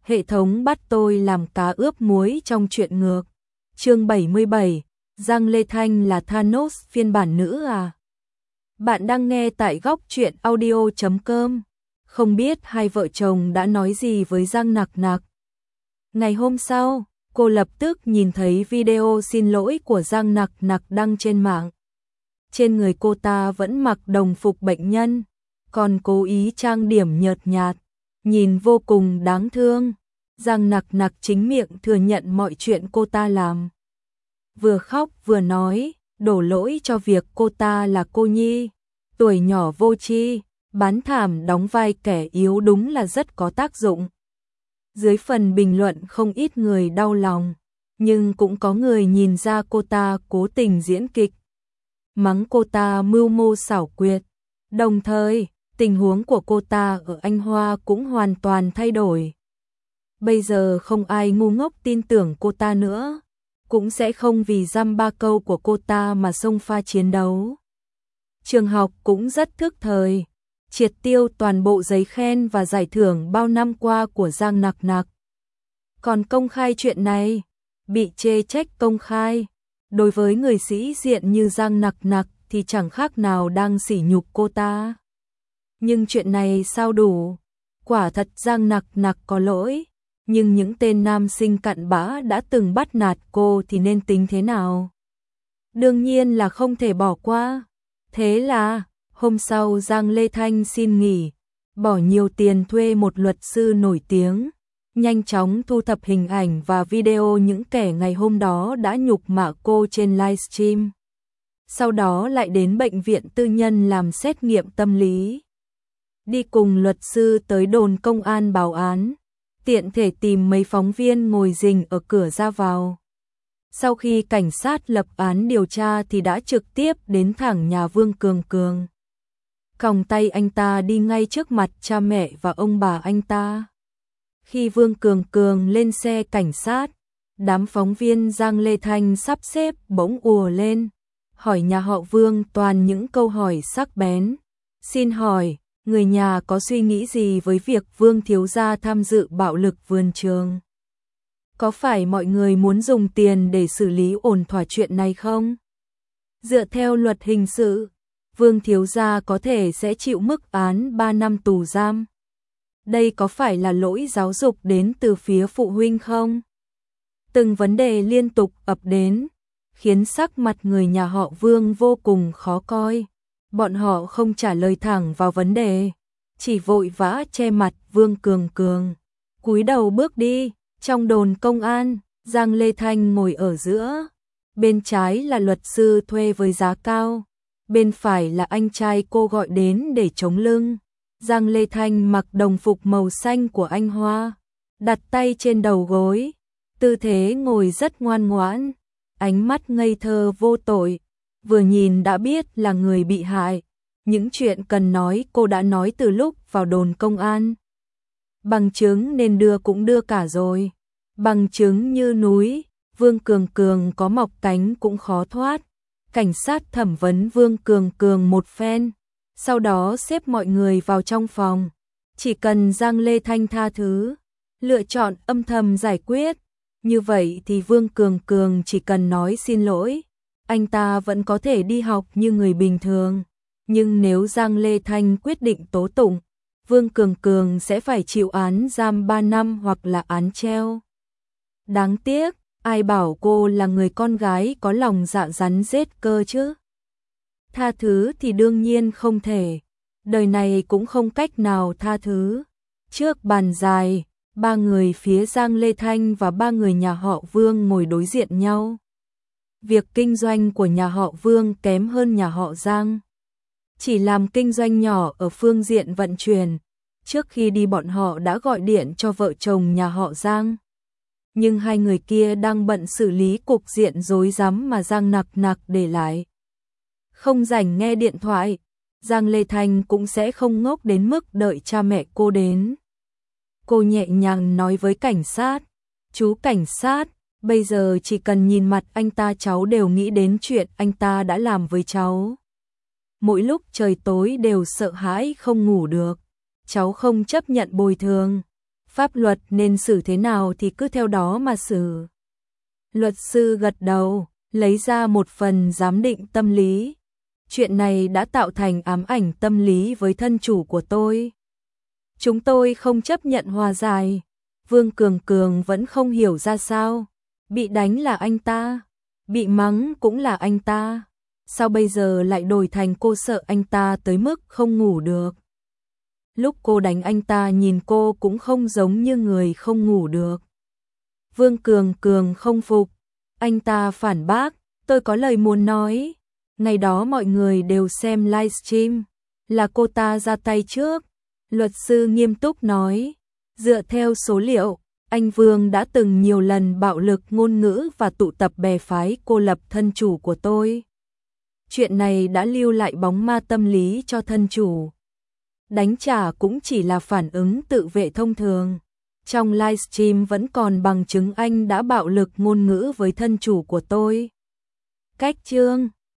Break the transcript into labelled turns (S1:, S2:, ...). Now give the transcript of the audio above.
S1: Hệ thống bắt tôi làm cá ướp muối trong truyện ngược. Chương 77, Giang Lê Thanh là Thanos phiên bản nữ à? Bạn đang nghe tại góc truyện audio.com. Không biết hai vợ chồng đã nói gì với Giang Nặc Nặc. Ngày hôm sau, cô lập tức nhìn thấy video xin lỗi của Giang Nặc Nặc đăng trên mạng. Trên người cô ta vẫn mặc đồng phục bệnh nhân, còn cố ý trang điểm nhợt nhạt, nhìn vô cùng đáng thương. Giang Nặc Nặc chính miệng thừa nhận mọi chuyện cô ta làm. Vừa khóc vừa nói, đổ lỗi cho việc cô ta là cô nhi, tuổi nhỏ vô tri, bán thảm đóng vai kẻ yếu đúng là rất có tác dụng. Dưới phần bình luận không ít người đau lòng, nhưng cũng có người nhìn ra cô ta cố tình diễn kịch, mắng cô ta mưu mô xảo quyệt. Đồng thời, tình huống của cô ta ở Anh Hoa cũng hoàn toàn thay đổi. Bây giờ không ai ngu ngốc tin tưởng cô ta nữa, cũng sẽ không vì dăm ba câu của cô ta mà xông pha chiến đấu. Trường học cũng rất thức thời, triệt tiêu toàn bộ giấy khen và giải thưởng bao năm qua của Giang Nặc Nặc. Còn công khai chuyện này, bị chê trách công khai, đối với người sĩ diện như Giang Nặc Nặc thì chẳng khác nào đang sỉ nhục cô ta. Nhưng chuyện này sao đủ? Quả thật Giang Nặc Nặc có lỗi, nhưng những tên nam sinh cặn bã đã từng bắt nạt cô thì nên tính thế nào? Đương nhiên là không thể bỏ qua. Thế là, hôm sau Giang Lê Thanh xin nghỉ, bỏ nhiều tiền thuê một luật sư nổi tiếng, nhanh chóng thu thập hình ảnh và video những kẻ ngày hôm đó đã nhục mạ cô trên livestream. Sau đó lại đến bệnh viện tư nhân làm xét nghiệm tâm lý. Đi cùng luật sư tới đồn công an báo án, tiện thể tìm mấy phóng viên ngồi rình ở cửa ra vào. Sau khi cảnh sát lập án điều tra thì đã trực tiếp đến thẳng nhà Vương Cường Cường. Còng tay anh ta đi ngay trước mặt cha mẹ và ông bà anh ta. Khi Vương Cường Cường lên xe cảnh sát, đám phóng viên Giang Lê Thanh sắp xếp bỗng ùa lên, hỏi nhà họ Vương toàn những câu hỏi sắc bén. Xin hỏi, người nhà có suy nghĩ gì với việc Vương thiếu gia tham dự bạo lực vườn trường? Có phải mọi người muốn dùng tiền để xử lý ổn thỏa chuyện này không? Dựa theo luật hình sự, Vương thiếu gia có thể sẽ chịu mức án 3 năm tù giam. Đây có phải là lỗi giáo dục đến từ phía phụ huynh không? Từng vấn đề liên tục ập đến, khiến sắc mặt người nhà họ Vương vô cùng khó coi. Bọn họ không trả lời thẳng vào vấn đề, chỉ vội vã che mặt Vương Cường Cường, cúi đầu bước đi. Trong đồn công an, Giang Lê Thanh ngồi ở giữa, bên trái là luật sư thuê với giá cao, bên phải là anh trai cô gọi đến để chống lưng. Giang Lê Thanh mặc đồng phục màu xanh của Anh Hoa, đặt tay trên đầu gối, tư thế ngồi rất ngoan ngoãn, ánh mắt ngây thơ vô tội, vừa nhìn đã biết là người bị hại. Những chuyện cần nói cô đã nói từ lúc vào đồn công an. Bằng chứng nên đưa cũng đưa cả rồi. Bằng chứng như núi, Vương Cường Cường có mọc cánh cũng khó thoát. Cảnh sát thẩm vấn Vương Cường Cường một phen, sau đó xếp mọi người vào trong phòng. Chỉ cần Giang Lê Thanh tha thứ, lựa chọn âm thầm giải quyết, như vậy thì Vương Cường Cường chỉ cần nói xin lỗi, anh ta vẫn có thể đi học như người bình thường. Nhưng nếu Giang Lê Thanh quyết định tố tụng, Vương Cường Cường sẽ phải chịu án giam 3 năm hoặc là án treo. Đáng tiếc, ai bảo cô là người con gái có lòng dạ rắn rết cơ chứ? Tha thứ thì đương nhiên không thể, đời này cũng không cách nào tha thứ. Trước bàn dài, 3 người phía Giang Lê Thanh và 3 người nhà họ Vương ngồi đối diện nhau. Việc kinh doanh của nhà họ Vương kém hơn nhà họ Giang, chỉ làm kinh doanh nhỏ ở phương diện vận chuyển. Trước khi đi bọn họ đã gọi điện cho vợ chồng nhà họ Giang. Nhưng hai người kia đang bận xử lý cục diện rối rắm mà Giang Nặc Nặc để lại. Không rảnh nghe điện thoại, Giang Lê Thanh cũng sẽ không ngốc đến mức đợi cha mẹ cô đến. Cô nhẹ nhàng nói với cảnh sát, chú cảnh sát, bây giờ chỉ cần nhìn mặt anh ta cháu đều nghĩ đến chuyện anh ta đã làm với cháu. Mỗi lúc trời tối đều sợ hãi không ngủ được, cháu không chấp nhận bồi thường. Pháp luật nên xử thế nào thì cứ theo đó mà xử. Luật sư gật đầu, lấy ra một phần giám định tâm lý. Chuyện này đã tạo thành ám ảnh tâm lý với thân chủ của tôi. Chúng tôi không chấp nhận hòa giải. Vương Cường Cường vẫn không hiểu ra sao. Bị đánh là anh ta, bị mắng cũng là anh ta. Sao bây giờ lại đổi thành cô sợ anh ta tới mức không ngủ được? Lúc cô đánh anh ta nhìn cô cũng không giống như người không ngủ được. Vương Cường Cường không phục. Anh ta phản bác, tôi có lời muốn nói. Ngày đó mọi người đều xem livestream, là cô ta ra tay trước. Luật sư nghiêm túc nói, dựa theo số liệu, anh Vương đã từng nhiều lần bạo lực ngôn ngữ và tụ tập bè phái cô lập thân chủ của tôi. Chuyện này đã lưu lại bóng ma tâm lý cho thân chủ. Đánh trả cũng chỉ là phản ứng tự vệ thông thường. Trong livestream vẫn còn bằng chứng anh đã bạo lực ngôn ngữ với thân chủ của tôi. Cách chương